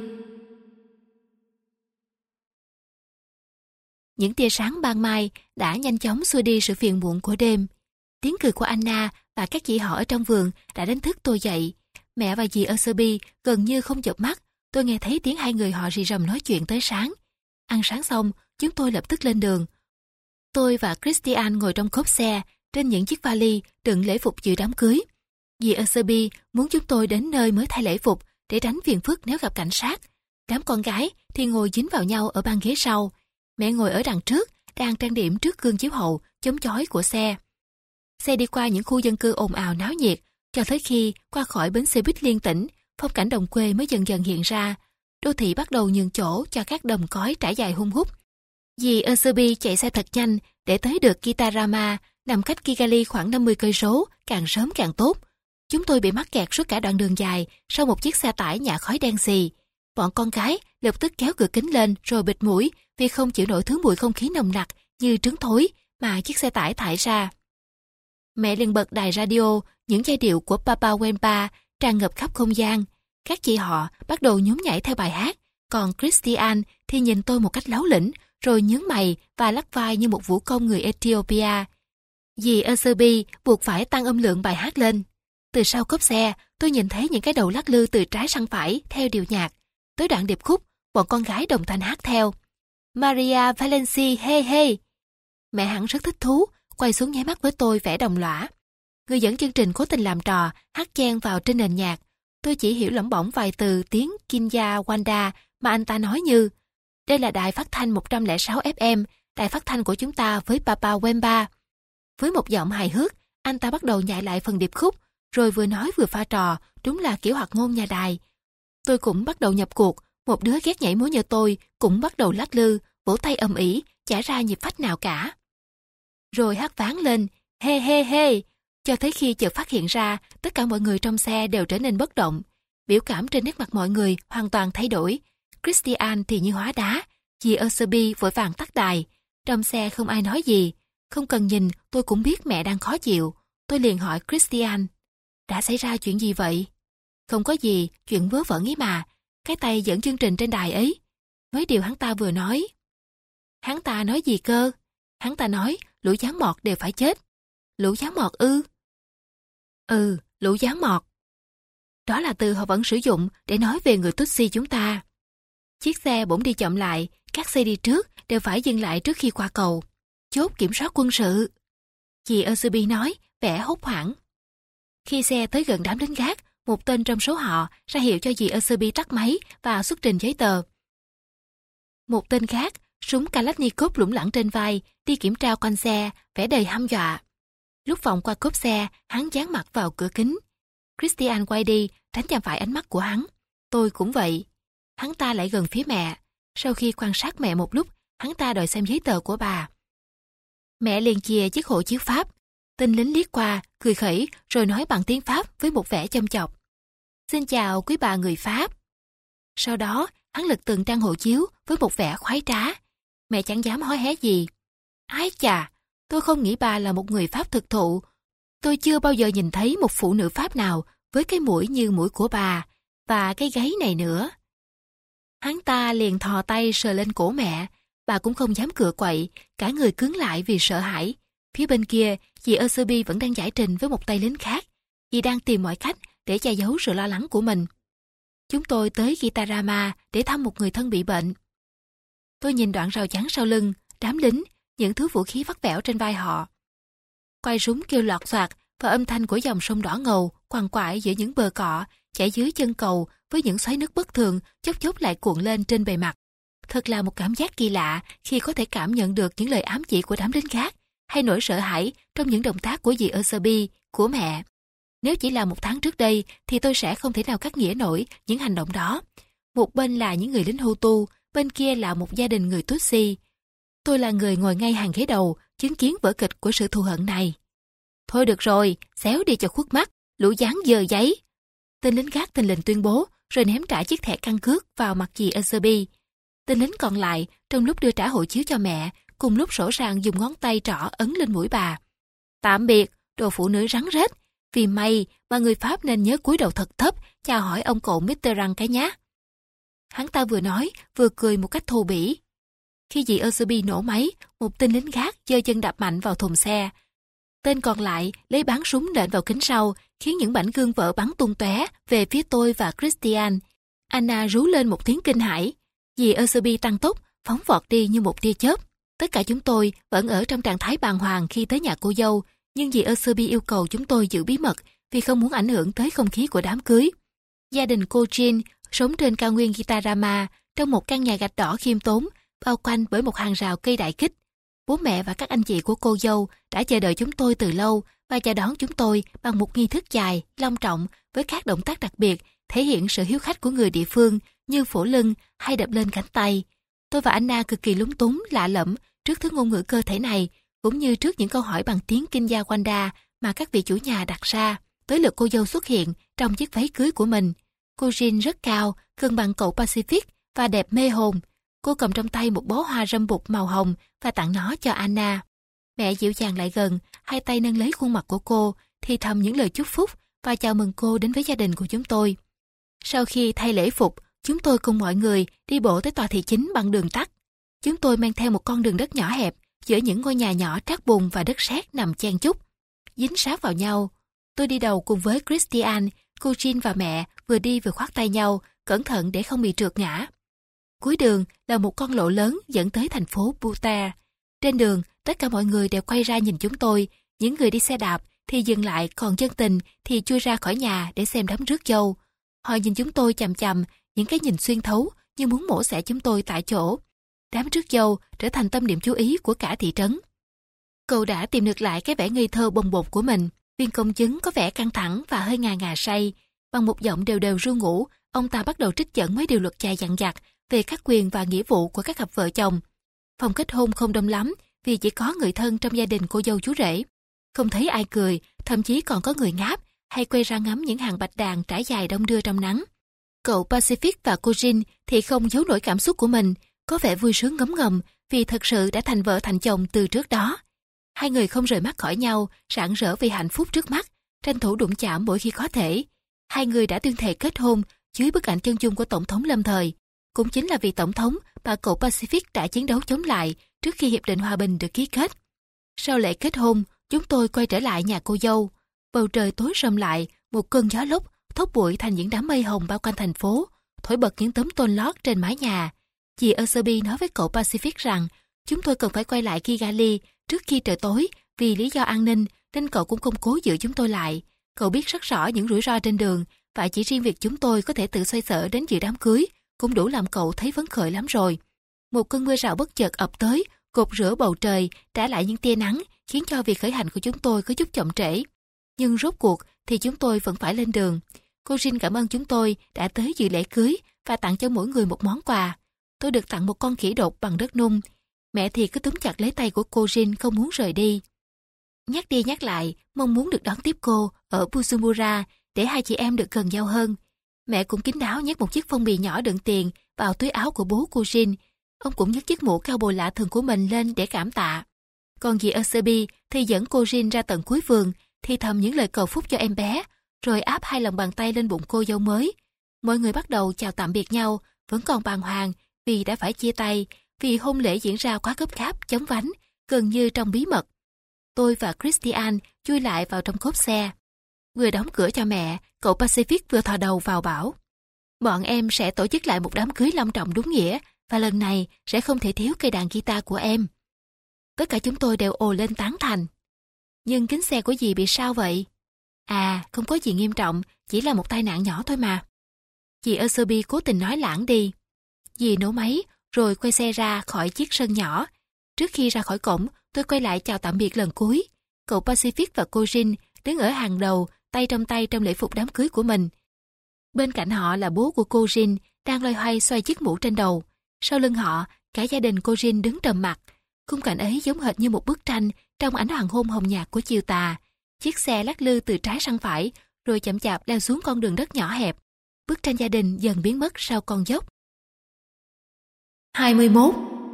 Những tia sáng ban mai đã nhanh chóng xua đi sự phiền muộn của đêm. Tiếng cười của Anna và các chị họ ở trong vườn đã đánh thức tôi dậy. Mẹ và dì Eusebi gần như không chợp mắt. Tôi nghe thấy tiếng hai người họ rì rầm nói chuyện tới sáng. Ăn sáng xong, chúng tôi lập tức lên đường. Tôi và Christian ngồi trong cốp xe, trên những chiếc vali đựng lễ phục dự đám cưới. Dì Eusebi muốn chúng tôi đến nơi mới thay lễ phục để tránh phiền phức nếu gặp cảnh sát. Đám con gái thì ngồi dính vào nhau ở băng ghế sau. Mẹ ngồi ở đằng trước, đang trang điểm trước gương chiếu hậu chống chói của xe. Xe đi qua những khu dân cư ồn ào náo nhiệt, cho tới khi qua khỏi bến xe buýt liên tỉnh, phong cảnh đồng quê mới dần dần hiện ra. Đô thị bắt đầu nhường chỗ cho các đầm cói trải dài hun hút. Dì Eusebi chạy xe thật nhanh để tới được Gitarama, nằm cách Kigali khoảng năm mươi cây số, càng sớm càng tốt. Chúng tôi bị mắc kẹt suốt cả đoạn đường dài sau một chiếc xe tải nhả khói đen xì. Bọn con gái lập tức kéo cửa kính lên rồi bịt mũi vì không chịu nổi thứ mùi không khí nồng nặc như trứng thối mà chiếc xe tải thải ra. Mẹ liền bật đài radio, những giai điệu của Papa Wemba tràn ngập khắp không gian. Các chị họ bắt đầu nhún nhảy theo bài hát, còn Christian thì nhìn tôi một cách láu lĩnh, rồi nhướng mày và lắc vai như một vũ công người Ethiopia. Dì Eusebi buộc phải tăng âm lượng bài hát lên. Từ sau cốp xe, tôi nhìn thấy những cái đầu lắc lư từ trái sang phải theo điệu nhạc. Tới đoạn điệp khúc, bọn con gái đồng thanh hát theo. Maria Valenci hey hey. Mẹ hẳn rất thích thú, quay xuống nháy mắt với tôi vẻ đồng lõa. Người dẫn chương trình cố tình làm trò, hát chen vào trên nền nhạc. Tôi chỉ hiểu lỏng bỏng vài từ tiếng Kinya Wanda mà anh ta nói như: đây là đài phát thanh một trăm lẻ sáu ép em, đài phát thanh của chúng ta với Papa Wemba. Với một giọng hài hước, anh ta bắt đầu nhại lại phần điệp khúc, rồi vừa nói vừa pha trò, đúng là kiểu hoạt ngôn nhà đài. Tôi cũng bắt đầu nhập cuộc, một đứa ghét nhảy múa như tôi cũng bắt đầu lắc lư, vỗ tay ầm ĩ, chả ra nhịp phách nào cả. Rồi hát váng lên, he he he, cho tới khi chợt phát hiện ra tất cả mọi người trong xe đều trở nên bất động. Biểu cảm trên nét mặt mọi người hoàn toàn thay đổi. Christian thì như hóa đá, dì Eusebi vội vàng tắt đài. Trong xe không ai nói gì. Không cần nhìn, tôi cũng biết mẹ đang khó chịu. Tôi liền hỏi Christian, đã xảy ra chuyện gì vậy? Không có gì, chuyện vớ vẩn ấy mà. Cái tay dẫn chương trình trên đài ấy. Mấy điều hắn ta vừa nói. Hắn ta nói gì cơ? Hắn ta nói lũ gián mọt đều phải chết. Lũ gián mọt ư? Ừ, lũ gián mọt. Đó là từ họ vẫn sử dụng để nói về người Tutsi chúng ta. Chiếc xe bỗng đi chậm lại, các xe đi trước đều phải dừng lại trước khi qua cầu. Chốt kiểm soát quân sự. Dì Eusebi nói, vẻ hốt hoảng. Khi xe tới gần đám lính gác, một tên trong số họ ra hiệu cho dì Eusebi tắt máy và xuất trình giấy tờ. Một tên khác, súng Kalashnikov lủng lẳng trên vai, đi kiểm tra quanh xe, vẻ đầy hăm dọa. Lúc vòng qua cốp xe, hắn dán mặt vào cửa kính. Christian quay đi, tránh chạm phải ánh mắt của hắn. Tôi cũng vậy. Hắn ta lại gần phía mẹ. Sau khi quan sát mẹ một lúc, hắn ta đòi xem giấy tờ của bà. Mẹ liền chìa chiếc hộ chiếu Pháp. Tên lính liếc qua, cười khẩy, rồi nói bằng tiếng Pháp với một vẻ châm chọc. Xin chào quý bà người Pháp. Sau đó, hắn lật từng trang hộ chiếu với một vẻ khoái trá. Mẹ chẳng dám hối hé gì. Ái chà, tôi không nghĩ bà là một người Pháp thực thụ. Tôi chưa bao giờ nhìn thấy một phụ nữ Pháp nào với cái mũi như mũi của bà, và cái gáy này nữa. Hắn ta liền thò tay sờ lên cổ mẹ, bà cũng không dám cựa quậy, cả người cứng lại vì sợ hãi. Phía bên kia, dì Eusebi vẫn đang giải trình với một tay lính khác. Dì đang tìm mọi cách để che giấu sự lo lắng của mình. Chúng tôi tới Gitarama để thăm một người thân bị bệnh. Tôi nhìn đoạn rào chắn sau lưng, đám lính, những thứ vũ khí vắt vẻo trên vai họ. Quay súng kêu lọt xoạt và âm thanh của dòng sông đỏ ngầu quằn quại giữa những bờ cọ chảy dưới chân cầu với những xoáy nước bất thường chốc chốc lại cuộn lên trên bề mặt. Thật là một cảm giác kỳ lạ khi có thể cảm nhận được những lời ám chỉ của đám lính gác hay nỗi sợ hãi trong những động tác của dì Eusebi, của mẹ. Nếu chỉ là một tháng trước đây thì tôi sẽ không thể nào cắt nghĩa nổi những hành động đó. Một bên là những người lính Hutu, bên kia là một gia đình người Tutsi. Tôi là người ngồi ngay hàng ghế đầu, chứng kiến vở kịch của sự thù hận này. Thôi được rồi, xéo đi cho khuất mắt, lũ dán dơ giấy. Tên lính gác thình lình tuyên bố, rồi ném trả chiếc thẻ căn cước vào mặt dì Easterby. Tên lính còn lại, trong lúc đưa trả hộ chiếu cho mẹ, cùng lúc sổ sàng dùng ngón tay trỏ ấn lên mũi bà. Tạm biệt, đồ phụ nữ rắn rết. Vì may mà người Pháp nên nhớ cúi đầu thật thấp, chào hỏi ông cậu mít tơ Răng cái nhá. Hắn ta vừa nói, vừa cười một cách thô bỉ. Khi dì Easterby nổ máy, một tên lính gác giơ chân đạp mạnh vào thùng xe. Tên còn lại lấy báng súng nện vào kính sau, khiến những mảnh gương vỡ bắn tung tóe về phía tôi và Christian. Anna rú lên một tiếng kinh hãi. Dì Easterby tăng tốc, phóng vọt đi như một tia chớp. Tất cả chúng tôi vẫn ở trong trạng thái bàng hoàng khi tới nhà cô dâu, nhưng dì Easterby yêu cầu chúng tôi giữ bí mật vì không muốn ảnh hưởng tới không khí của đám cưới. Gia đình cô Jean sống trên cao nguyên Gitarama trong một căn nhà gạch đỏ khiêm tốn, bao quanh bởi một hàng rào cây đại kích. Bố mẹ và các anh chị của cô dâu đã chờ đợi chúng tôi từ lâu và chào đón chúng tôi bằng một nghi thức dài, long trọng với các động tác đặc biệt thể hiện sự hiếu khách của người địa phương như phổ lưng hay đập lên cánh tay. Tôi và Anna cực kỳ lúng túng, lạ lẫm trước thứ ngôn ngữ cơ thể này, cũng như trước những câu hỏi bằng tiếng Kinh gia Wanda mà các vị chủ nhà đặt ra. Tới lượt cô dâu xuất hiện trong chiếc váy cưới của mình. Cô Jean rất cao, cân bằng cậu Pacific và đẹp mê hồn. Cô cầm trong tay một bó hoa râm bụt màu hồng và tặng nó cho Anna. Mẹ dịu dàng lại gần, hai tay nâng lấy khuôn mặt của cô, thì thầm những lời chúc phúc và chào mừng cô đến với gia đình của chúng tôi. Sau khi thay lễ phục, chúng tôi cùng mọi người đi bộ tới tòa thị chính bằng đường tắt. Chúng tôi mang theo một con đường đất nhỏ hẹp giữa những ngôi nhà nhỏ trát bùn và đất sét nằm chen chúc, dính sát vào nhau. Tôi đi đầu cùng với Christian, cô Jean và mẹ vừa đi vừa khoác tay nhau, cẩn thận để không bị trượt ngã. Cuối đường là một con lộ lớn dẫn tới thành phố Butte. Trên đường, tất cả mọi người đều quay ra nhìn chúng tôi. Những người đi xe đạp thì dừng lại, còn dân tình thì chui ra khỏi nhà để xem đám rước dâu. Họ nhìn chúng tôi chằm chằm, những cái nhìn xuyên thấu như muốn mổ xẻ chúng tôi tại chỗ. Đám rước dâu trở thành tâm điểm chú ý của cả thị trấn. Cậu đã tìm được lại cái vẻ ngây thơ bồng bột của mình. Viên công chứng có vẻ căng thẳng và hơi ngà ngà say. Bằng một giọng đều đều ru ngủ, ông ta bắt đầu trích dẫn mấy điều luật dài dằng dặc về các quyền và nghĩa vụ của các cặp vợ chồng. Phòng kết hôn không đông lắm vì chỉ có người thân trong gia đình cô dâu chú rể. Không thấy ai cười, thậm chí còn có người ngáp hay quay ra ngắm những hàng bạch đàn trải dài đông đưa trong nắng. Cậu Pacific và cô Jean thì không giấu nổi cảm xúc của mình, có vẻ vui sướng ngấm ngầm vì thật sự đã thành vợ thành chồng từ trước đó. Hai người không rời mắt khỏi nhau, rạng rỡ vì hạnh phúc trước mắt, tranh thủ đụng chạm mỗi khi có thể. Hai người đã tuyên thệ kết hôn dưới bức ảnh chân dung của tổng thống lâm thời. Cũng chính là vì tổng thống mà cậu Pacific đã chiến đấu chống lại trước khi hiệp định hòa bình được ký kết. Sau lễ kết hôn, chúng tôi quay trở lại nhà cô dâu. Bầu trời tối sầm lại, một cơn gió lốc thốc bụi thành những đám mây hồng bao quanh thành phố, thổi bật những tấm tôn lót trên mái nhà. Dì Easterby nói với cậu Pacific rằng chúng tôi cần phải quay lại Kigali trước khi trời tối vì lý do an ninh, nên cậu cũng không cố giữ chúng tôi lại. Cậu biết rất rõ những rủi ro trên đường và chỉ riêng việc chúng tôi có thể tự xoay sở đến dự đám cưới cũng đủ làm cậu thấy phấn khởi lắm rồi. Một cơn mưa rào bất chợt ập tới, gột rửa bầu trời, trả lại những tia nắng, khiến cho việc khởi hành của chúng tôi có chút chậm trễ. Nhưng rốt cuộc thì chúng tôi vẫn phải lên đường. Cô Jean cảm ơn chúng tôi đã tới dự lễ cưới và tặng cho mỗi người một món quà. Tôi được tặng một con khỉ đột bằng đất nung. Mẹ thì cứ túm chặt lấy tay của cô Jean không muốn rời đi. Nhắc đi nhắc lại, mong muốn được đón tiếp cô ở Bujumbura để hai chị em được gần nhau hơn. Mẹ cũng kín đáo nhét một chiếc phong bì nhỏ đựng tiền vào túi áo của bố cô Jean. Ông cũng nhấc chiếc mũ cao bồi lạ thường của mình lên để cảm tạ. Còn dì Easterby thì dẫn cô Jean ra tận cuối vườn, thì thầm những lời cầu phúc cho em bé, rồi áp hai lòng bàn tay lên bụng cô dâu mới. Mọi người bắt đầu chào tạm biệt nhau, vẫn còn bàng hoàng vì đã phải chia tay, vì hôn lễ diễn ra quá gấp gáp, chóng vánh, gần như trong bí mật. Tôi và Christian chui lại vào trong cốp xe. Vừa đóng cửa cho mẹ, cậu Pacific vừa thò đầu vào bảo: bọn em sẽ tổ chức lại một đám cưới long trọng đúng nghĩa, và lần này sẽ không thể thiếu cây đàn guitar của em. Tất cả chúng tôi đều ồ lên tán thành. Nhưng kính xe của dì bị sao vậy? À, không có gì nghiêm trọng, chỉ là một tai nạn nhỏ thôi mà. Dì Easterby cố tình nói lãng đi. Dì nổ máy, rồi quay xe ra khỏi chiếc sân nhỏ. Trước khi ra khỏi cổng, tôi quay lại chào tạm biệt lần cuối. Cậu Pacific và cô Jean đứng ở hàng đầu, tay trong tay trong lễ phục đám cưới của mình. Bên cạnh họ là bố của cô Jean, đang loay hoay xoay chiếc mũ trên đầu. Sau lưng họ, cả gia đình cô Jean đứng trầm mặc. Khung cảnh ấy giống hệt như một bức tranh trong ánh hoàng hôn hồng nhạt của chiều tà. Chiếc xe lắc lư từ trái sang phải, rồi chậm chạp leo xuống con đường đất nhỏ hẹp. Bức tranh gia đình dần biến mất sau con dốc. hai mươi mốt.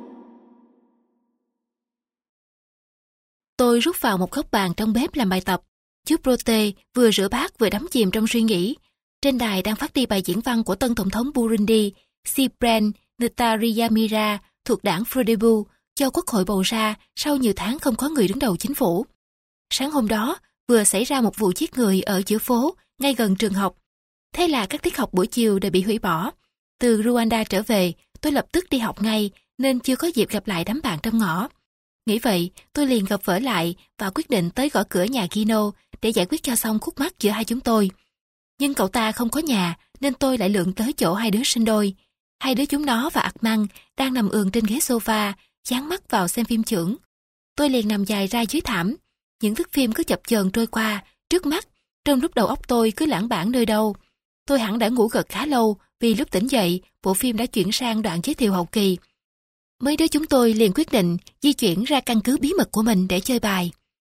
Tôi rút vào một góc bàn trong bếp làm bài tập. Chú Prote vừa rửa bát vừa đắm chìm trong suy nghĩ. Trên đài đang phát đi bài diễn văn của tân tổng thống Burundi, Cyprien Ntaryamira, thuộc đảng Frodebu, cho quốc hội bầu ra sau nhiều tháng không có người đứng đầu chính phủ. Sáng hôm đó, vừa xảy ra một vụ giết người ở giữa phố, ngay gần trường học. Thế là các tiết học buổi chiều đều bị hủy bỏ. Từ Rwanda trở về, tôi lập tức đi học ngay, nên chưa có dịp gặp lại đám bạn trong ngõ. Nghĩ vậy, tôi liền gặp vỡ lại và quyết định tới gõ cửa nhà Gino để giải quyết cho xong khúc mắc giữa hai chúng tôi. Nhưng cậu ta không có nhà, nên tôi lại lượn tới chỗ hai đứa sinh đôi. Hai đứa chúng nó và Armand đang nằm ườn trên ghế sofa, dán mắt vào xem phim chưởng. Tôi liền nằm dài ra dưới thảm. Những thước phim cứ chập chờn trôi qua, trước mắt, trong lúc đầu óc tôi cứ lãng vảng nơi đâu. Tôi hẳn đã ngủ gật khá lâu, vì lúc tỉnh dậy, bộ phim đã chuyển sang đoạn giới thiệu hậu kỳ. Mấy đứa chúng tôi liền quyết định di chuyển ra căn cứ bí mật của mình để chơi bài.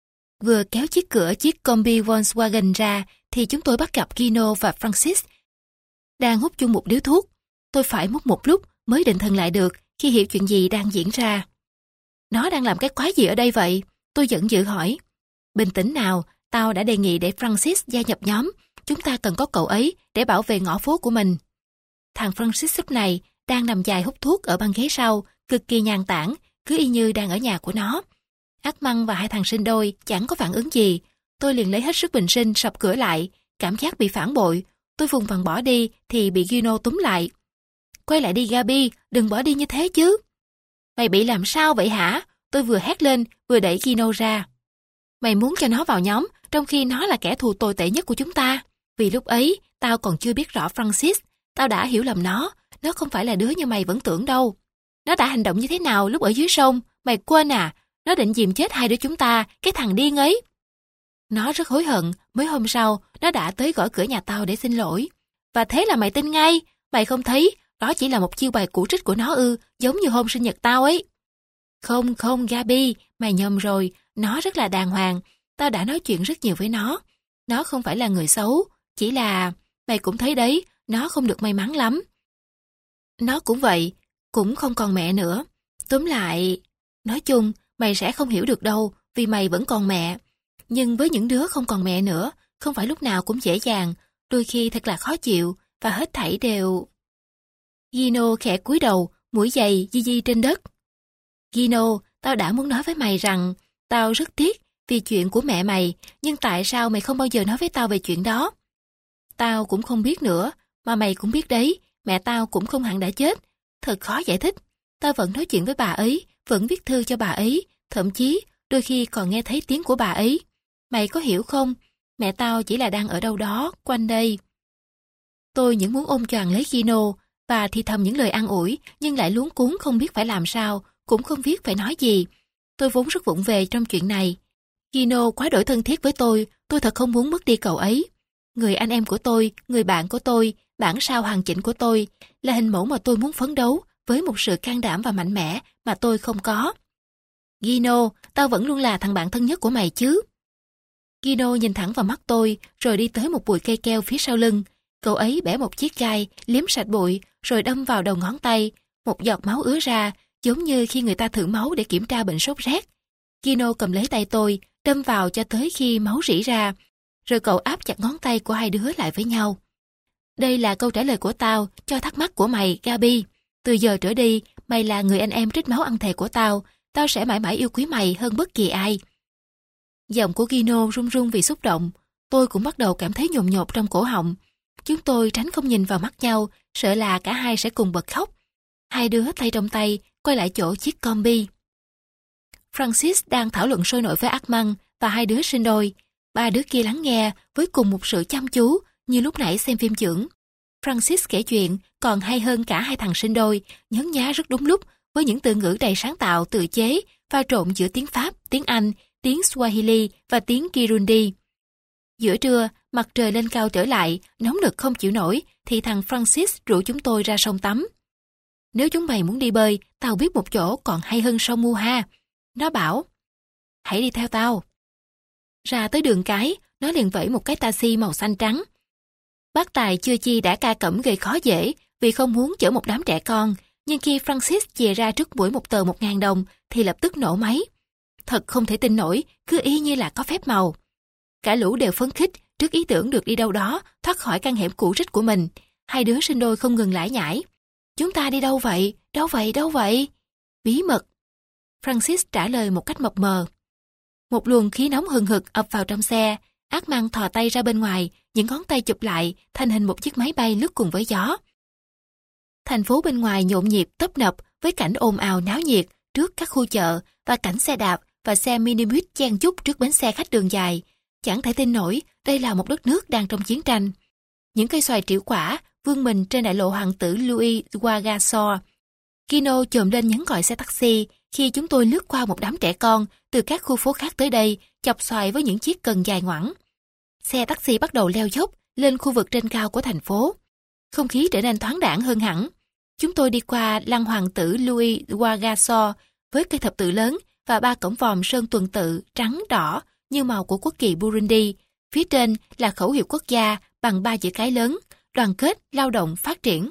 Vừa kéo chiếc cửa chiếc combi Volkswagen ra, thì chúng tôi bắt gặp Gino và Francis đang hút chung một điếu thuốc. Tôi phải mất một lúc mới định thần lại được khi hiểu chuyện gì đang diễn ra. Nó đang làm cái quái gì ở đây vậy? Tôi giận dữ hỏi. Bình tĩnh nào, tao đã đề nghị để Francis gia nhập nhóm. Chúng ta cần có cậu ấy để bảo vệ ngõ phố của mình. Thằng Francis lúc này đang nằm dài hút thuốc ở băng ghế sau, cực kỳ nhàn tản, cứ y như đang ở nhà của nó. Armand và hai thằng sinh đôi chẳng có phản ứng gì. Tôi liền lấy hết sức bình sinh sập cửa lại, cảm giác bị phản bội. Tôi vùng vằng bỏ đi thì bị Gino túm lại. Quay lại đi Gabi, đừng bỏ đi như thế chứ. Mày bị làm sao vậy hả? Tôi vừa hét lên, vừa đẩy Gino ra. Mày muốn cho nó vào nhóm, trong khi nó là kẻ thù tồi tệ nhất của chúng ta. Vì lúc ấy, tao còn chưa biết rõ Francis. Tao đã hiểu lầm nó. Nó không phải là đứa như mày vẫn tưởng đâu. Nó đã hành động như thế nào lúc ở dưới sông? Mày quên à? Nó định dìm chết hai đứa chúng ta, cái thằng điên ấy. Nó rất hối hận, mới hôm sau, nó đã tới gõ cửa nhà tao để xin lỗi. Và thế là mày tin ngay. Mày không thấy, đó chỉ là một chiêu bài cũ trích của nó ư, giống như hôm sinh nhật tao ấy. Không, không, Gabi, mày nhầm rồi. Nó rất là đàng hoàng. Tao đã nói chuyện rất nhiều với nó. Nó không phải là người xấu. Chỉ là, mày cũng thấy đấy, nó không được may mắn lắm. Nó cũng vậy, cũng không còn mẹ nữa. Túm lại, nói chung, mày sẽ không hiểu được đâu, vì mày vẫn còn mẹ. Nhưng với những đứa không còn mẹ nữa, không phải lúc nào cũng dễ dàng, đôi khi thật là khó chịu, và hết thảy đều... Gino khẽ cúi đầu, mũi giày di di trên đất. Gino, tao đã muốn nói với mày rằng, tao rất tiếc vì chuyện của mẹ mày, nhưng tại sao mày không bao giờ nói với tao về chuyện đó? Tao cũng không biết nữa, mà mày cũng biết đấy, mẹ tao cũng không hẳn đã chết. Thật khó giải thích. Tao vẫn nói chuyện với bà ấy, vẫn viết thư cho bà ấy, thậm chí đôi khi còn nghe thấy tiếng của bà ấy. Mày có hiểu không? Mẹ tao chỉ là đang ở đâu đó, quanh đây. Tôi những muốn ôm choàng lấy Gino và thì thầm những lời an ủi, nhưng lại luống cuống không biết phải làm sao, cũng không biết phải nói gì. Tôi vốn rất vụng về trong chuyện này. Gino quá đổi thân thiết với tôi, tôi thật không muốn mất đi cậu ấy. Người anh em của tôi, người bạn của tôi, bản sao hoàn chỉnh của tôi, là hình mẫu mà tôi muốn phấn đấu với một sự can đảm và mạnh mẽ mà tôi không có. Gino, tao vẫn luôn là thằng bạn thân nhất của mày chứ. Gino nhìn thẳng vào mắt tôi, rồi đi tới một bụi cây keo phía sau lưng. Cậu ấy bẻ một chiếc gai, liếm sạch bụi, rồi đâm vào đầu ngón tay. Một giọt máu ứa ra, giống như khi người ta thử máu để kiểm tra bệnh sốt rét. Gino cầm lấy tay tôi, đâm vào cho tới khi máu rỉ ra, rồi cậu áp chặt ngón tay của hai đứa lại với nhau. Đây là câu trả lời của tao cho thắc mắc của mày, Gabi. Từ giờ trở đi, mày là người anh em trích máu ăn thề của tao. Tao sẽ mãi mãi yêu quý mày hơn bất kỳ ai. Giọng của Gino run run vì xúc động. Tôi cũng bắt đầu cảm thấy nhột nhột trong cổ họng. Chúng tôi tránh không nhìn vào mắt nhau, sợ là cả hai sẽ cùng bật khóc. Hai đứa tay trong tay, quay lại chỗ chiếc combi. Francis đang thảo luận sôi nổi với Armand và hai đứa sinh đôi. Ba đứa kia lắng nghe với cùng một sự chăm chú như lúc nãy xem phim chưởng. Francis kể chuyện còn hay hơn cả hai thằng sinh đôi, nhấn nhá rất đúng lúc với những từ ngữ đầy sáng tạo tự chế, pha trộn giữa tiếng Pháp, tiếng Anh, tiếng Swahili và tiếng Kirundi. Giữa trưa, mặt trời lên cao trở lại, nóng nực không chịu nổi, thì thằng Francis rủ chúng tôi ra sông tắm. Nếu chúng mày muốn đi bơi, tao biết một chỗ còn hay hơn sông Muha. Nó bảo, hãy đi theo tao. Ra tới đường cái, nó liền vẫy một cái taxi màu xanh trắng. Bác tài chưa chi đã ca cẩm gây khó dễ vì không muốn chở một đám trẻ con, nhưng khi Francis chìa ra trước buổi một tờ một ngàn đồng thì lập tức nổ máy. Thật không thể tin nổi, cứ y như là có phép màu. Cả lũ đều phấn khích trước ý tưởng được đi đâu đó, thoát khỏi căn hẻm cũ rích của mình. Hai đứa sinh đôi không ngừng lải nhải. Chúng ta đi đâu vậy? Đâu vậy? Đâu vậy? Bí mật. Francis trả lời một cách mập mờ. Một luồng khí nóng hừng hực ập vào trong xe. Ác Măng thò tay ra bên ngoài, những ngón tay chụp lại thành hình một chiếc máy bay lướt cùng với gió. Thành phố bên ngoài nhộn nhịp tấp nập với cảnh ồn ào náo nhiệt trước các khu chợ và cảnh xe đạp và xe mini buýt chen chúc trước bến xe khách đường dài. Chẳng thể tin nổi, đây là một đất nước đang trong chiến tranh. Những cây xoài trĩu quả vươn mình trên đại lộ hoàng tử Louis Guagasor. Kino chồm lên nhấn gọi xe taxi khi chúng tôi lướt qua một đám trẻ con từ các khu phố khác tới đây, chọc xoài với những chiếc cần dài ngoẵng. Xe taxi bắt đầu leo dốc lên khu vực trên cao của thành phố. Không khí trở nên thoáng đãng hơn hẳn. Chúng tôi đi qua lăng hoàng tử Louis Guagasor với cây thập tự lớn và ba cổng vòm sơn tuần tự trắng đỏ như màu của quốc kỳ Burundi. Phía trên là khẩu hiệu quốc gia bằng ba chữ cái lớn: đoàn kết, lao động, phát triển.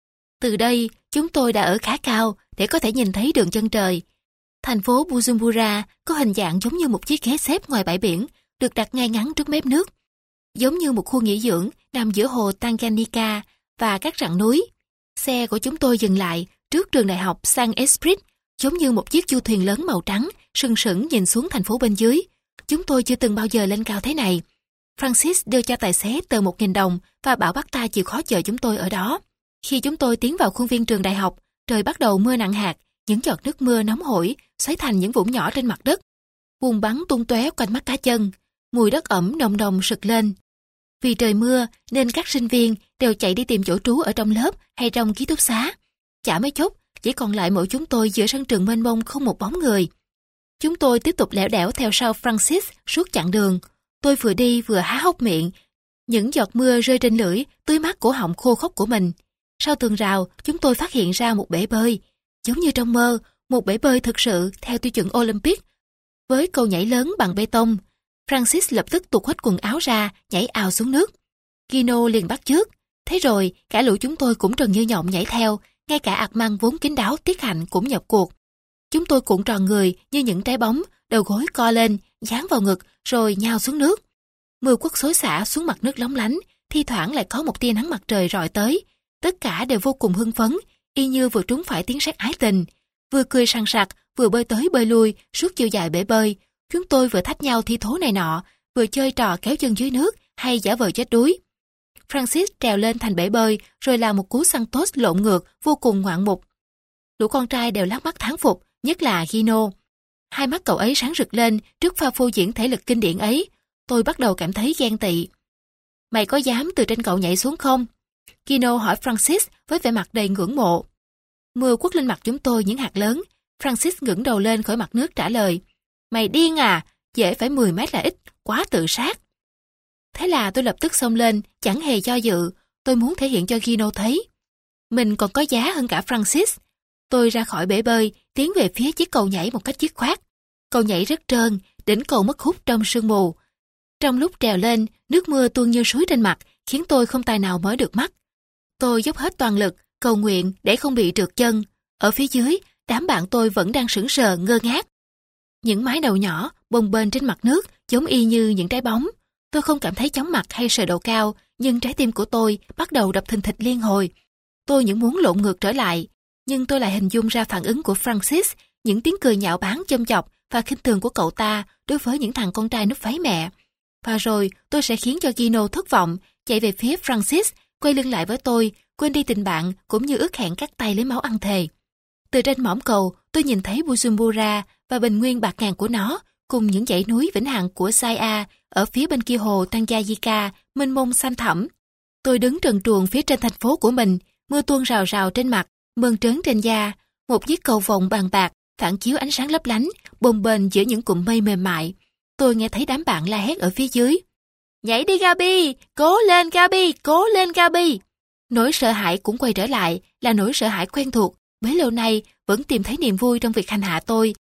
Từ đây, chúng tôi đã ở khá cao để có thể nhìn thấy đường chân trời. Thành phố Bujumbura có hình dạng giống như một chiếc ghế xếp ngoài bãi biển, được đặt ngay ngắn trước mép nước. Giống như một khu nghỉ dưỡng nằm giữa hồ Tanganyika và các rặng núi. Xe của chúng tôi dừng lại trước trường đại học Saint Esprit, giống như một chiếc du thuyền lớn màu trắng, sừng sững nhìn xuống thành phố bên dưới. Chúng tôi chưa từng bao giờ lên cao thế này. Francis đưa cho tài xế tờ một nghìn đồng và bảo bác ta chịu khó chờ chúng tôi ở đó. Khi chúng tôi tiến vào khuôn viên trường đại học, trời bắt đầu mưa nặng hạt, những giọt nước mưa nóng hổi xoáy thành những vũng nhỏ trên mặt đất. Bùn bắn tung tóe quanh mắt cá chân, mùi đất ẩm nồng nồng sực lên. Vì trời mưa nên các sinh viên đều chạy đi tìm chỗ trú ở trong lớp hay trong ký túc xá. Chả mấy chốc, chỉ còn lại mỗi chúng tôi giữa sân trường mênh mông không một bóng người. Chúng tôi tiếp tục lẻo đẻo theo sau Francis suốt chặng đường. Tôi vừa đi vừa há hốc miệng. Những giọt mưa rơi trên lưỡi, tưới mát cổ họng khô khốc của mình. Sau tường rào, chúng tôi phát hiện ra một bể bơi. Giống như trong mơ, một bể bơi thực sự theo tiêu chuẩn Olympic, với cầu nhảy lớn bằng bê tông. Francis lập tức tuột hết quần áo ra, nhảy ào xuống nước. Gino liền bắt chước. Thế rồi, cả lũ chúng tôi cũng trần như nhộng nhảy theo, ngay cả Ạc Măng vốn kín đáo Tiết Hạnh cũng nhập cuộc. Chúng tôi cuộn tròn người như những trái bóng, đầu gối co lên, dán vào ngực, rồi nhào xuống nước. Mưa quất xối xả xuống mặt nước lóng lánh, thi thoảng lại có một tia nắng mặt trời rọi tới. Tất cả đều vô cùng hưng phấn, y như vừa trúng phải tiếng sét ái tình. Vừa cười sằng sặc, vừa bơi tới bơi lui suốt chiều dài bể bơi. Chúng tôi vừa thách nhau thi thố này nọ, vừa chơi trò kéo chân dưới nước hay giả vờ chết đuối. Francis trèo lên thành bể bơi rồi làm một cú Santos lộn ngược vô cùng ngoạn mục. Đủ con trai đều lắc mắt thán phục, nhất là Gino. Hai mắt cậu ấy sáng rực lên trước pha phô diễn thể lực kinh điển ấy. Tôi bắt đầu cảm thấy ghen tị. Mày có dám từ trên cậu nhảy xuống không? Gino hỏi Francis với vẻ mặt đầy ngưỡng mộ. Mưa quất lên mặt chúng tôi những hạt lớn. Francis ngẩng đầu lên khỏi mặt nước trả lời. Mày điên à? Dễ phải mười mét là ít, quá tự sát. Thế là tôi lập tức xông lên, chẳng hề do dự. Tôi muốn thể hiện cho Gino thấy mình còn có giá hơn cả Francis. Tôi ra khỏi bể bơi, tiến về phía chiếc cầu nhảy một cách dứt khoát. Cầu nhảy rất trơn, đỉnh cầu mất hút trong sương mù. Trong lúc trèo lên, nước mưa tuôn như suối trên mặt, khiến tôi không tài nào mở được mắt. Tôi dốc hết toàn lực, cầu nguyện để không bị trượt chân. Ở phía dưới, đám bạn tôi vẫn đang sững sờ ngơ ngác. Những mái đầu nhỏ bồng bềnh trên mặt nước giống y như những trái bóng. Tôi không cảm thấy chóng mặt hay sợ độ cao, nhưng trái tim của tôi bắt đầu đập thình thịch liên hồi. Tôi những muốn lộn ngược trở lại, nhưng tôi lại hình dung ra phản ứng của Francis, những tiếng cười nhạo báng châm chọc và khinh thường của cậu ta đối với những thằng con trai núp váy mẹ. Và rồi tôi sẽ khiến cho Gino thất vọng, chạy về phía Francis, quay lưng lại với tôi, quên đi tình bạn cũng như ước hẹn cắt tay lấy máu ăn thề. Từ trên mỏm cầu, tôi nhìn thấy Bujumbura và bình nguyên bạc ngàn của nó, cùng những dãy núi vĩnh hằng của Zaya ở phía bên kia hồ Tanganyika, mênh mông xanh thẳm. Tôi đứng trần truồng phía trên thành phố của mình, mưa tuôn rào rào trên mặt, mơn trớn trên da. Một chiếc cầu vồng bàn bạc phản chiếu ánh sáng lấp lánh, bồng bềnh giữa những cụm mây mềm mại. Tôi nghe thấy đám bạn la hét ở phía dưới. Nhảy đi Gabi, cố lên Gabi, cố lên Gabi. Nỗi sợ hãi cũng quay trở lại, là nỗi sợ hãi quen thuộc. Bấy lâu nay vẫn tìm thấy niềm vui trong việc hành hạ tôi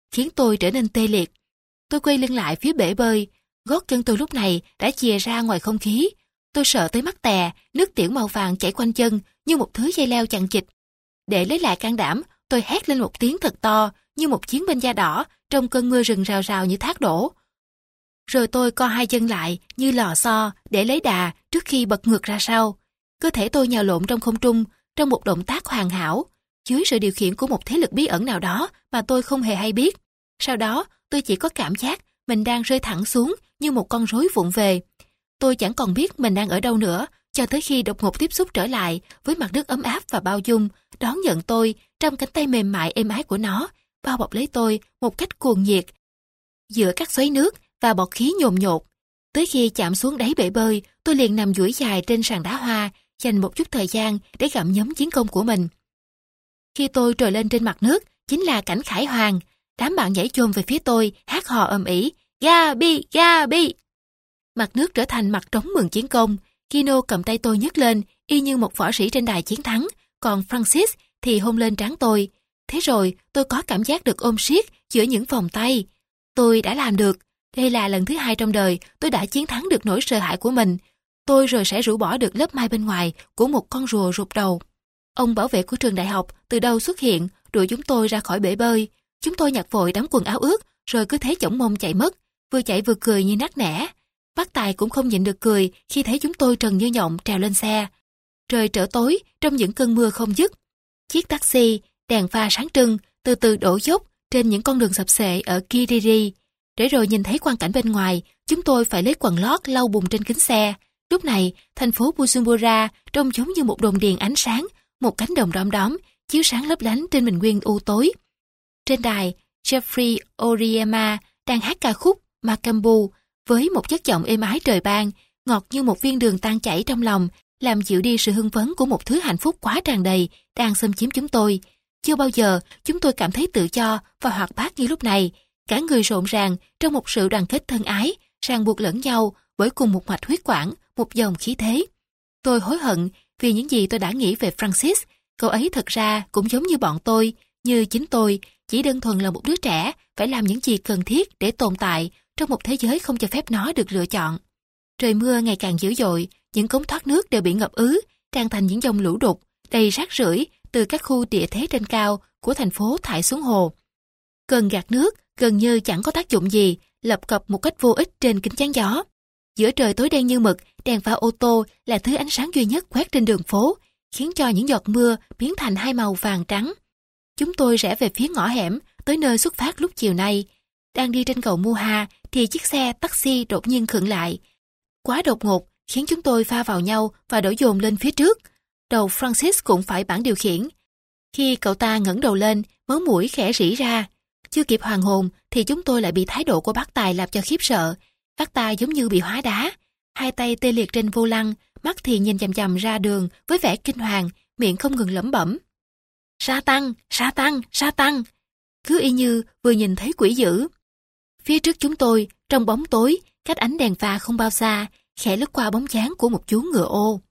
khiến tôi trở nên tê liệt. Tôi quay lưng lại phía bể bơi, gót chân tôi lúc này đã chìa ra ngoài không khí. Tôi sợ tới mắt tè, nước tiểu màu vàng chảy quanh chân như một thứ dây leo chằng chịt. Để lấy lại can đảm, tôi hét lên một tiếng thật to như một chiến binh da đỏ trong cơn mưa rừng rào rào như thác đổ. Rồi tôi co hai chân lại như lò xo để lấy đà trước khi bật ngược ra sau. Cơ thể tôi nhào lộn trong không trung trong một động tác hoàn hảo, dưới sự điều khiển của một thế lực bí ẩn nào đó mà tôi không hề hay biết. Sau đó, tôi chỉ có cảm giác mình đang rơi thẳng xuống như một con rối vụng về. Tôi chẳng còn biết mình đang ở đâu nữa, cho tới khi đột ngột tiếp xúc trở lại với mặt nước ấm áp và bao dung, đón nhận tôi trong cánh tay mềm mại êm ái của nó, bao bọc lấy tôi một cách cuồng nhiệt giữa các xoáy nước và bọt khí nhồn nhột. Tới khi chạm xuống đáy bể bơi, tôi liền nằm duỗi dài trên sàn đá hoa, dành một chút thời gian để gặm nhấm chiến công của mình. Khi tôi trồi lên trên mặt nước, chính là cảnh khải hoàn. Đám bạn nhảy chồm về phía tôi, hát hò ầm ĩ, Gabi, Gabi. Mặt nước trở thành mặt trống mừng chiến công. Kino cầm tay tôi nhấc lên, y như một võ sĩ trên đài chiến thắng, còn Francis thì hôn lên trán tôi. Thế rồi, tôi có cảm giác được ôm siết giữa những vòng tay. Tôi đã làm được. Đây là lần thứ hai trong đời tôi đã chiến thắng được nỗi sợ hãi của mình. Tôi rồi sẽ rũ bỏ được lớp mai bên ngoài của một con rùa rụt đầu. Ông bảo vệ của trường đại học từ đâu xuất hiện, đuổi chúng tôi ra khỏi bể bơi. Chúng tôi nhặt vội đám quần áo ướt, rồi cứ thế chổng mông chạy mất, vừa chạy vừa cười như nát nẻ. Bác Tài cũng không nhịn được cười khi thấy chúng tôi trần như nhộng trèo lên xe. Trời trở tối trong những cơn mưa không dứt. Chiếc taxi, đèn pha sáng trưng, từ từ đổ dốc trên những con đường sập xệ ở Kiriri. Để rồi nhìn thấy quang cảnh bên ngoài, chúng tôi phải lấy quần lót lau bùn trên kính xe. Lúc này, thành phố Bujumbura trông giống như một đồn điền ánh sáng, một cánh đồng đom đóm, chiếu sáng lấp lánh trên bình nguyên u tối. Trên đài, Jeffrey Oriema đang hát ca khúc Macambu với một chất giọng êm ái trời ban, ngọt như một viên đường tan chảy trong lòng, làm dịu đi sự hưng phấn của một thứ hạnh phúc quá tràn đầy đang xâm chiếm chúng tôi. Chưa bao giờ chúng tôi cảm thấy tự do và hoạt bát như lúc này, cả người rộn ràng trong một sự đoàn kết thân ái, ràng buộc lẫn nhau bởi cùng một mạch huyết quản, một dòng khí thế. Tôi hối hận vì những gì tôi đã nghĩ về Francis. Cậu ấy thật ra cũng giống như bọn tôi, như chính tôi, chỉ đơn thuần là một đứa trẻ phải làm những gì cần thiết để tồn tại trong một thế giới không cho phép nó được lựa chọn. Trời mưa ngày càng dữ dội, những cống thoát nước đều bị ngập ứ, tràn thành những dòng lũ đục, đầy rác rưởi từ các khu địa thế trên cao của thành phố thải xuống hồ. Cần gạt nước gần như chẳng có tác dụng gì, lập cập một cách vô ích trên kính chắn gió. Giữa trời tối đen như mực, đèn pha ô tô là thứ ánh sáng duy nhất quét trên đường phố, khiến cho những giọt mưa biến thành hai màu vàng trắng. Chúng tôi rẽ về phía ngõ hẻm, tới nơi xuất phát lúc chiều nay. Đang đi trên cầu Muha thì chiếc xe taxi đột nhiên khựng lại. Quá đột ngột khiến chúng tôi pha vào nhau và đổ dồn lên phía trước. Đầu Francis cũng phải bảng điều khiển. Khi cậu ta ngẩng đầu lên, máu mũi khẽ rỉ ra. Chưa kịp hoàn hồn thì chúng tôi lại bị thái độ của bác Tài làm cho khiếp sợ. Bác Tài giống như bị hóa đá, hai tay tê liệt trên vô lăng, mắt thì nhìn chằm chằm ra đường với vẻ kinh hoàng, miệng không ngừng lẩm bẩm. Sa tăng, sa tăng, sa tăng. Cứ y như vừa nhìn thấy quỷ dữ. Phía trước chúng tôi, trong bóng tối, cách ánh đèn pha không bao xa, khẽ lướt qua bóng dáng của một chú ngựa ô.